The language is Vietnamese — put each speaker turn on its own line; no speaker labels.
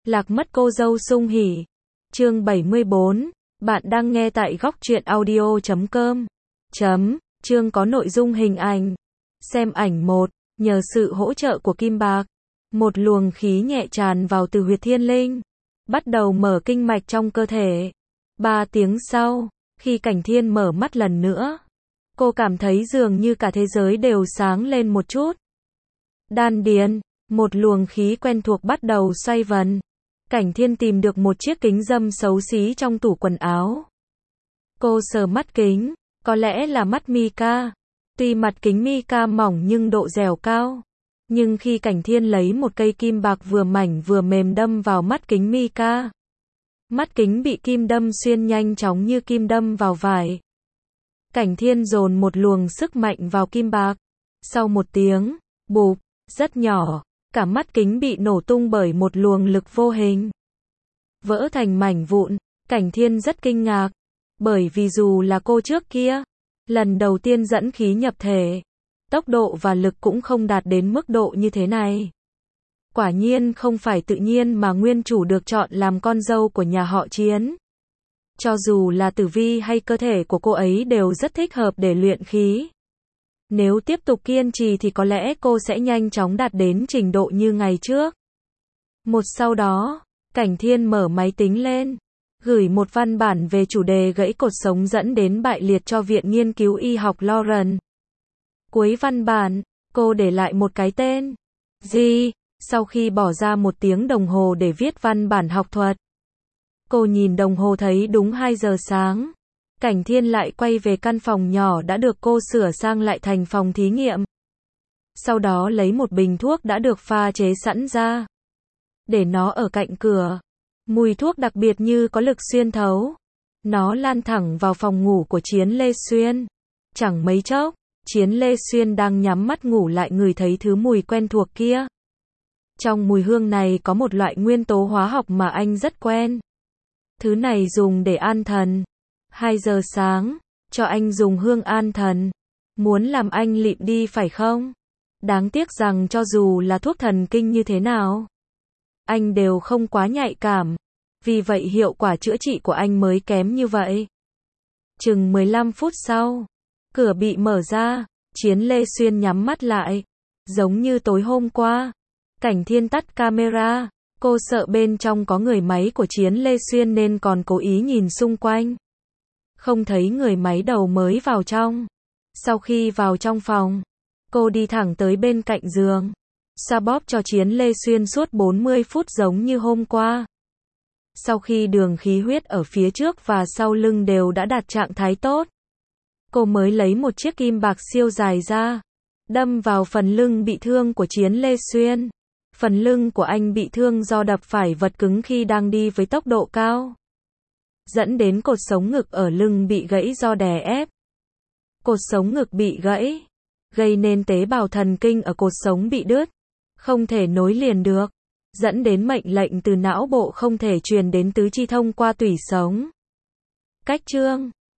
Lạc mất cô dâu sung hỉ. Chương 74. Bạn đang nghe tại góc truyện audio.com. Chương có nội dung hình ảnh. Xem ảnh 1. Nhờ sự hỗ trợ của kim bạc, một luồng khí nhẹ tràn vào từ huyệt thiên linh, bắt đầu mở kinh mạch trong cơ thể. 3 tiếng sau, khi Cảnh Thiên mở mắt lần nữa, cô cảm thấy dường như cả thế giới đều sáng lên một chút. Đan điền, một luồng khí quen thuộc bắt đầu xoay vần. Cảnh Thiên tìm được một chiếc kính râm xấu xí trong tủ quần áo. Cô sờ mắt kính, có lẽ là mắt Mika. Tuy mặt kính Mika mỏng nhưng độ dẻo cao. Nhưng khi Cảnh Thiên lấy một cây kim bạc vừa mảnh vừa mềm đâm vào mắt kính Mika, mắt kính bị kim đâm xuyên nhanh chóng như kim đâm vào vải. Cảnh Thiên dồn một luồng sức mạnh vào kim bạc. Sau một tiếng, bụp, rất nhỏ, cả mắt kính bị nổ tung bởi một luồng lực vô hình, vỡ thành mảnh vụn. Cảnh Thiên rất kinh ngạc, bởi vì dù là cô trước kia, lần đầu tiên dẫn khí nhập thể, tốc độ và lực cũng không đạt đến mức độ như thế này. Quả nhiên không phải tự nhiên mà nguyên chủ được chọn làm con dâu của nhà họ Chiến. Cho dù là tử vi hay cơ thể của cô ấy đều rất thích hợp để luyện khí. Nếu tiếp tục kiên trì thì có lẽ cô sẽ nhanh chóng đạt đến trình độ như ngày trước. Sau đó, Cảnh Thiên mở máy tính lên, gửi một văn bản về chủ đề gãy cột sống dẫn đến bại liệt cho Viện Nghiên cứu Y học Lauren. Cuối văn bản, cô để lại một cái tên. Sau khi bỏ ra 1 tiếng đồng hồ để viết văn bản học thuật, cô nhìn đồng hồ thấy đúng 2 giờ sáng. Cảnh Thiên lại quay về căn phòng nhỏ đã được cô sửa sang lại thành phòng thí nghiệm. Sau đó lấy một bình thuốc đã được pha chế sẵn ra, để nó ở cạnh cửa. Mùi thuốc đặc biệt như có lực xuyên thấu. Nó lan thẳng vào phòng ngủ của Chiến Lê Xuyên. Chẳng mấy chốc, Chiến Lê Xuyên đang nhắm mắt ngủ lại ngửi thấy thứ mùi quen thuộc kia. Trong mùi hương này có một loại nguyên tố hóa học mà anh rất quen. Thứ này dùng để an thần. 2 giờ sáng, cho anh dùng hương an thần. Muốn làm anh lịm đi phải không? Đáng tiếc rằng cho dù là thuốc thần kinh như thế nào, anh đều không quá nhạy cảm. Vì vậy hiệu quả chữa trị của anh mới kém như vậy. Chừng 15 phút sau, cửa bị mở ra. Chiến Lê Xuyên nhắm mắt lại. Giống như tối hôm qua, Cảnh Thiên tắt camera. Cô sợ bên trong có người máy của Chiến Lê Xuyên nên còn cố ý nhìn xung quanh. Không thấy người máy đầu mới vào trong. Sau khi vào trong phòng, cô đi thẳng tới bên cạnh giường, xoa bóp cho Chiến Lê Xuyên suốt 40 phút giống như hôm qua. Sau khi đường khí huyết ở phía trước và sau lưng đều đã đạt trạng thái tốt, cô mới lấy một chiếc kim bạc siêu dài ra, đâm vào phần lưng bị thương của Chiến Lê Xuyên. Phần lưng của anh bị thương do đập phải vật cứng khi đang đi với tốc độ cao, dẫn đến cột sống ngực ở lưng bị gãy do đè ép. Cột sống ngực bị gãy, gây nên tế bào thần kinh ở cột sống bị đứt, không thể nối liền được, dẫn đến mệnh lệnh từ não bộ không thể truyền đến tứ chi thông qua tủy sống. Cách chương